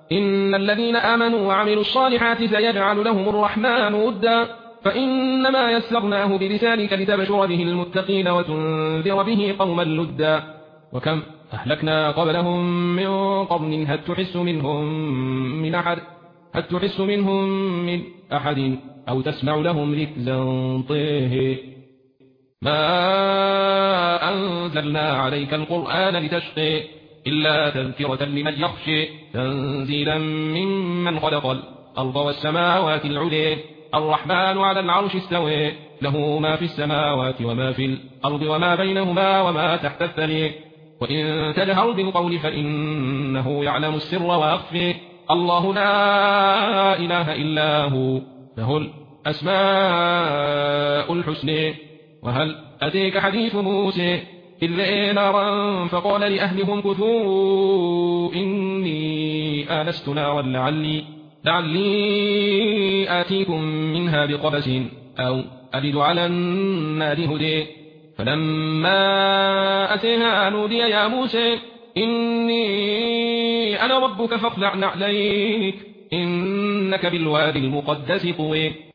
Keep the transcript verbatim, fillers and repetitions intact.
إن الذين آمنوا وعملوا الصالحات سيجعل لهم الرحمن ودا فإنما يسرناه بلسانك لتبشر به المتقين وتنذر به قوما لدا وكم أهلكنا قبلهم من قرن هل تحس منهم من أحد هل تحس منهم من أحد أو تسمع لهم ركزا طيه ما أنزلنا عليك القرآن لتشقي إلا تذكرة لمن يخشي تنزيلا ممن خلق الأرض والسماوات العلي الرحمن على العرش استوى له ما في السماوات وما في الأرض وما بينهما وما تحت الثري وإن تجهر بالقول فإنه يعلم السر وأخفي الله لا إله إلا هو له الأسماء الحسنى وهل أتيك حديث موسى إذ رأى نارا فقال لأهلهم كثوا إني آنست نارا لعلي لعلي آتيكم منها بقبس أو أجد على النار هدى فلما أتيها نودي يا موسى إني أنا ربك فاخلع نعليك إنك بالوادي المقدس طوى